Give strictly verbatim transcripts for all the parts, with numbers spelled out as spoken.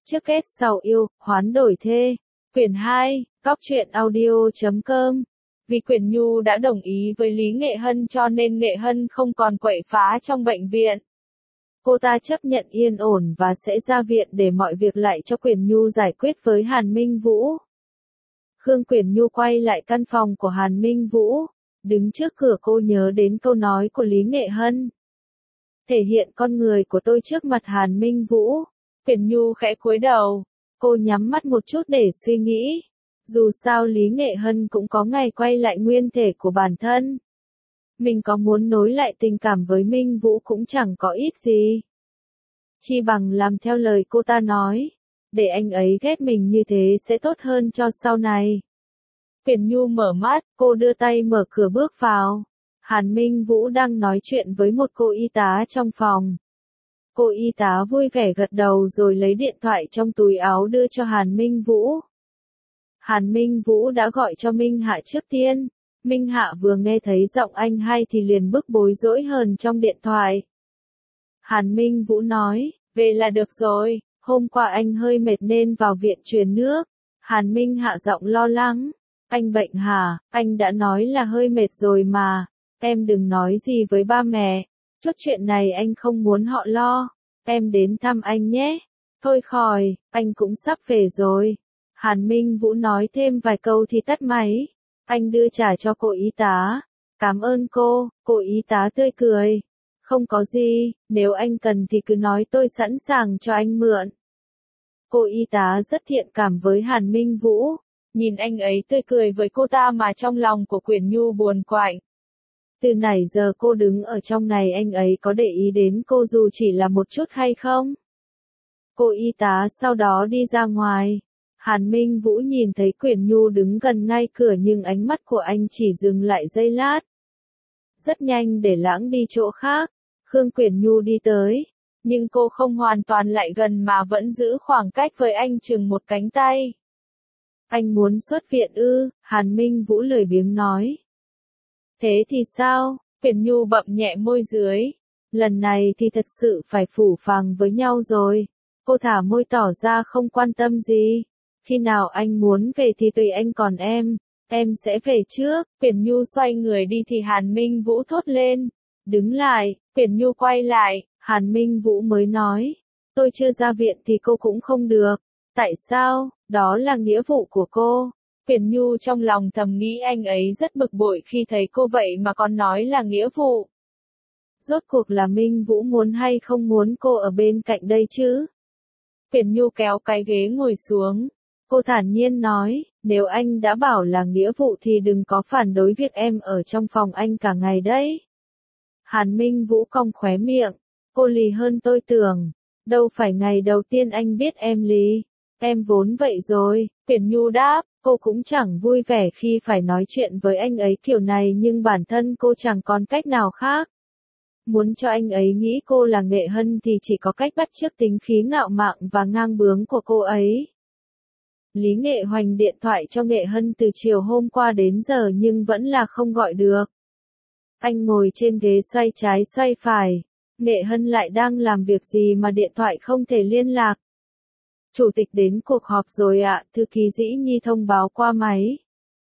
Trước kết sau yêu, hoán đổi thê. Quyển hai, Cóc truyện audio chấm com. Vì Quyển Nhu đã đồng ý với Lý Nghệ Hân cho nên Nghệ Hân không còn quậy phá trong bệnh viện. Cô ta chấp nhận yên ổn và sẽ ra viện để mọi việc lại cho Quyển Nhu giải quyết với Hàn Minh Vũ. Khương Quyển Nhu quay lại căn phòng của Hàn Minh Vũ. Đứng trước cửa cô nhớ đến câu nói của Lý Nghệ Hân. Thể hiện con người của tôi trước mặt Hàn Minh Vũ. Quyển Nhu khẽ cúi đầu. Cô nhắm mắt một chút để suy nghĩ. Dù sao Lý Nghệ Hân cũng có ngày quay lại nguyên thể của bản thân. Mình có muốn nối lại tình cảm với Minh Vũ cũng chẳng có ít gì. Chi bằng làm theo lời cô ta nói. Để anh ấy ghét mình như thế sẽ tốt hơn cho sau này. Quyển Nhu mở mắt, cô đưa tay mở cửa bước vào. Hàn Minh Vũ đang nói chuyện với một cô y tá trong phòng. Cô y tá vui vẻ gật đầu rồi lấy điện thoại trong túi áo đưa cho Hàn Minh Vũ. Hàn Minh Vũ đã gọi cho Minh Hạ trước tiên. Minh Hạ vừa nghe thấy giọng anh hay thì liền bức bối rối hơn trong điện thoại. Hàn Minh Vũ nói, về là được rồi, hôm qua anh hơi mệt nên vào viện truyền nước. Hàn Minh Hạ giọng lo lắng, anh bệnh hả, anh đã nói là hơi mệt rồi mà, em đừng nói gì với ba mẹ, chút chuyện này anh không muốn họ lo, em đến thăm anh nhé. Thôi khỏi, anh cũng sắp về rồi. Hàn Minh Vũ nói thêm vài câu thì tắt máy. Anh đưa trả cho cô y tá. Cảm ơn cô, cô y tá tươi cười. Không có gì, nếu anh cần thì cứ nói tôi sẵn sàng cho anh mượn. Cô y tá rất thiện cảm với Hàn Minh Vũ. Nhìn anh ấy tươi cười với cô ta mà trong lòng của Quyển Nhu buồn quạnh. Từ nãy giờ cô đứng ở trong này anh ấy có để ý đến cô dù chỉ là một chút hay không? Cô y tá sau đó đi ra ngoài. Hàn Minh Vũ nhìn thấy Quyển Nhu đứng gần ngay cửa nhưng ánh mắt của anh chỉ dừng lại giây lát. Rất nhanh để lãng đi chỗ khác. Khương Quyển Nhu đi tới. Nhưng cô không hoàn toàn lại gần mà vẫn giữ khoảng cách với anh chừng một cánh tay. Anh muốn xuất viện ư? Hàn Minh Vũ lười biếng nói. Thế thì sao? Quyển Nhu bậm nhẹ môi dưới. Lần này thì thật sự phải phủ phàng với nhau rồi. Cô thả môi tỏ ra không quan tâm gì. Khi nào anh muốn về thì tùy anh còn em. Em sẽ về trước. Quyển Nhu xoay người đi thì Hàn Minh Vũ thốt lên. Đứng lại. Quyển Nhu quay lại. Hàn Minh Vũ mới nói. Tôi chưa ra viện thì cô cũng không được. Tại sao? Đó là nghĩa vụ của cô. Quyển Nhu trong lòng thầm nghĩ anh ấy rất bực bội khi thấy cô vậy mà còn nói là nghĩa vụ. Rốt cuộc là Minh Vũ muốn hay không muốn cô ở bên cạnh đây chứ? Quyển Nhu kéo cái ghế ngồi xuống. Cô thản nhiên nói, nếu anh đã bảo là nghĩa vụ thì đừng có phản đối việc em ở trong phòng anh cả ngày đấy. Hàn Minh Vũ cong khóe miệng. Cô lì hơn tôi tưởng. Đâu phải ngày đầu tiên anh biết em lì. Em vốn vậy rồi. Quyển Nhu đáp, cô cũng chẳng vui vẻ khi phải nói chuyện với anh ấy kiểu này nhưng bản thân cô chẳng còn cách nào khác. Muốn cho anh ấy nghĩ cô là Nghệ Hân thì chỉ có cách bắt chước tính khí ngạo mạn và ngang bướng của cô ấy. Lý Nghệ Hoành điện thoại cho Nghệ Hân từ chiều hôm qua đến giờ nhưng vẫn là không gọi được. Anh ngồi trên ghế xoay trái xoay phải. Nghệ Hân lại đang làm việc gì mà điện thoại không thể liên lạc. Chủ tịch đến cuộc họp rồi ạ, thư ký Dĩ Nhi thông báo qua máy.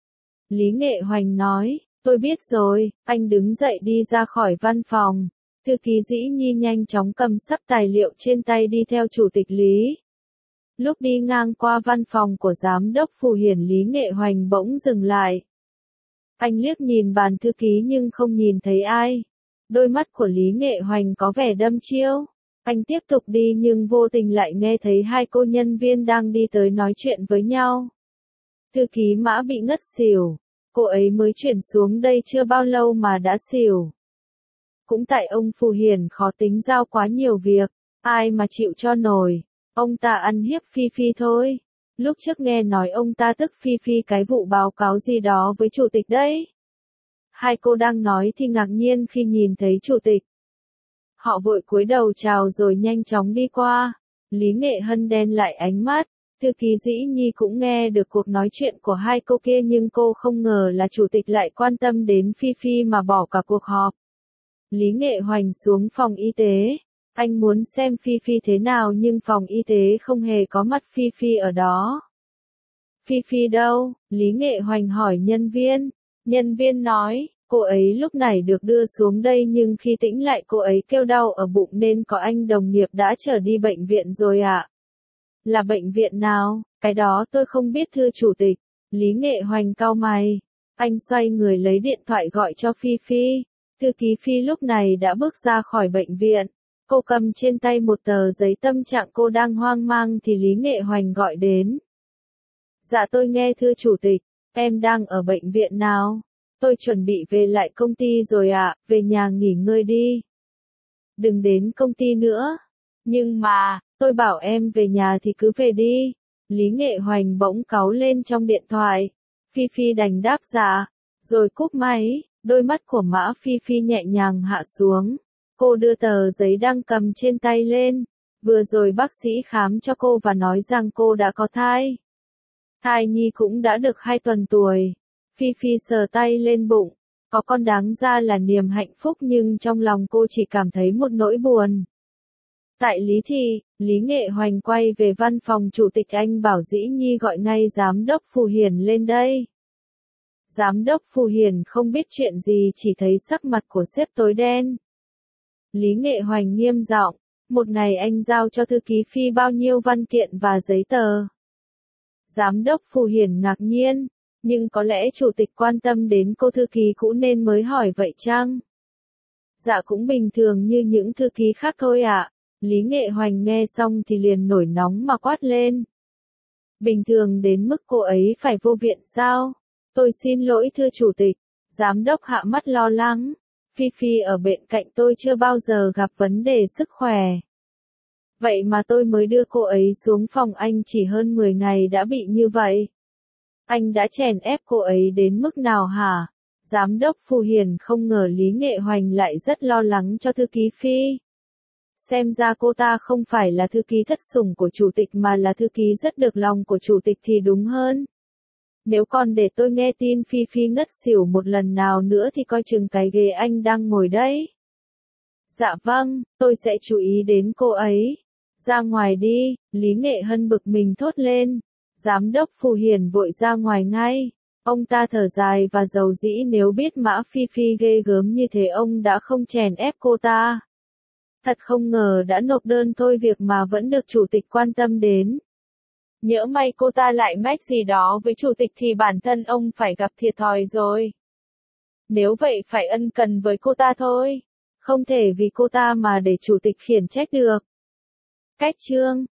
Lý Nghệ Hoành nói, tôi biết rồi, anh đứng dậy đi ra khỏi văn phòng. Thư ký Dĩ Nhi nhanh chóng cầm sắp tài liệu trên tay đi theo chủ tịch Lý. Lúc đi ngang qua văn phòng của giám đốc Phù Hiển Lý Nghệ Hoành bỗng dừng lại. Anh liếc nhìn bàn thư ký nhưng không nhìn thấy ai. Đôi mắt của Lý Nghệ Hoành có vẻ đăm chiêu. Anh tiếp tục đi nhưng vô tình lại nghe thấy hai cô nhân viên đang đi tới nói chuyện với nhau. Thư ký Mã bị ngất xỉu. Cô ấy mới chuyển xuống đây chưa bao lâu mà đã xỉu. Cũng tại ông Phù Hiển khó tính giao quá nhiều việc. Ai mà chịu cho nổi. Ông ta ăn hiếp Phi Phi thôi. Lúc trước nghe nói ông ta tức Phi Phi cái vụ báo cáo gì đó với chủ tịch đấy. Hai cô đang nói thì ngạc nhiên khi nhìn thấy chủ tịch. Họ vội cúi đầu chào rồi nhanh chóng đi qua. Lý Nghệ Hân đen lại ánh mắt. Thư ký Dĩ Nhi cũng nghe được cuộc nói chuyện của hai cô kia nhưng cô không ngờ là chủ tịch lại quan tâm đến Phi Phi mà bỏ cả cuộc họp. Lý Nghệ Hoành xuống phòng y tế. Anh muốn xem Phi Phi thế nào nhưng phòng y tế không hề có mặt Phi Phi ở đó. Phi Phi đâu? Lý Nghệ Hoành hỏi nhân viên. Nhân viên nói, cô ấy lúc này được đưa xuống đây nhưng khi tĩnh lại cô ấy kêu đau ở bụng nên có anh đồng nghiệp đã chở đi bệnh viện rồi ạ. Là bệnh viện nào? Cái đó tôi không biết thưa chủ tịch. Lý Nghệ Hoành cau mày. Anh xoay người lấy điện thoại gọi cho Phi Phi. Thư ký Phi lúc này đã bước ra khỏi bệnh viện. Cô cầm trên tay một tờ giấy, tâm trạng cô đang hoang mang thì Lý Nghệ Hoành gọi đến. Dạ tôi nghe thưa chủ tịch, em đang ở bệnh viện nào? Tôi chuẩn bị về lại công ty rồi ạ, về nhà nghỉ ngơi đi. Đừng đến công ty nữa. Nhưng mà, tôi bảo em về nhà thì cứ về đi. Lý Nghệ Hoành bỗng cáu lên trong điện thoại. Phi Phi đành đáp dạ, rồi cúp máy, đôi mắt của Mã Phi Phi nhẹ nhàng hạ xuống. Cô đưa tờ giấy đang cầm trên tay lên. Vừa rồi bác sĩ khám cho cô và nói rằng cô đã có thai. Thai nhi cũng đã được hai tuần tuổi. Phi Phi sờ tay lên bụng. Có con đáng ra là niềm hạnh phúc nhưng trong lòng cô chỉ cảm thấy một nỗi buồn. Tại Lý Thị, Lý Nghệ Hoành quay về văn phòng chủ tịch, anh bảo Dĩ Nhi gọi ngay giám đốc Phù Hiền lên đây. Giám đốc Phù Hiền không biết chuyện gì, chỉ thấy sắc mặt của sếp tối đen. Lý Nghệ Hoành nghiêm giọng, một ngày anh giao cho thư ký Phi bao nhiêu văn kiện và giấy tờ? Giám đốc Phù Hiền ngạc nhiên, nhưng có lẽ chủ tịch quan tâm đến cô thư ký cũ nên mới hỏi vậy chăng? Dạ cũng bình thường như những thư ký khác thôi ạ. Lý Nghệ Hoành nghe xong thì liền nổi nóng mà quát lên. Bình thường đến mức cô ấy phải vô viện sao? Tôi xin lỗi thưa chủ tịch. Giám đốc hạ mắt lo lắng. Phi Phi ở bên cạnh tôi chưa bao giờ gặp vấn đề sức khỏe. Vậy mà tôi mới đưa cô ấy xuống phòng anh chỉ hơn mười ngày đã bị như vậy. Anh đã chèn ép cô ấy đến mức nào hả? Giám đốc Phù Hiền không ngờ Lý Nghệ Hoành lại rất lo lắng cho thư ký Phi. Xem ra cô ta không phải là thư ký thất sủng của chủ tịch mà là thư ký rất được lòng của chủ tịch thì đúng hơn. Nếu còn để tôi nghe tin Phi Phi ngất xỉu một lần nào nữa thì coi chừng cái ghế anh đang ngồi đấy. Dạ vâng, tôi sẽ chú ý đến cô ấy. Ra ngoài đi, Lý Nghệ Hân bực mình thốt lên. Giám đốc Phù Hiền vội ra ngoài ngay. Ông ta thở dài và dầu dĩ, nếu biết Mã Phi Phi ghê gớm như thế ông đã không chèn ép cô ta. Thật không ngờ đã nộp đơn thôi việc mà vẫn được chủ tịch quan tâm đến. Nhỡ may cô ta lại mách gì đó với chủ tịch thì bản thân ông phải gặp thiệt thòi rồi. Nếu vậy phải ân cần với cô ta thôi. Không thể vì cô ta mà để chủ tịch khiển trách được. Cách chương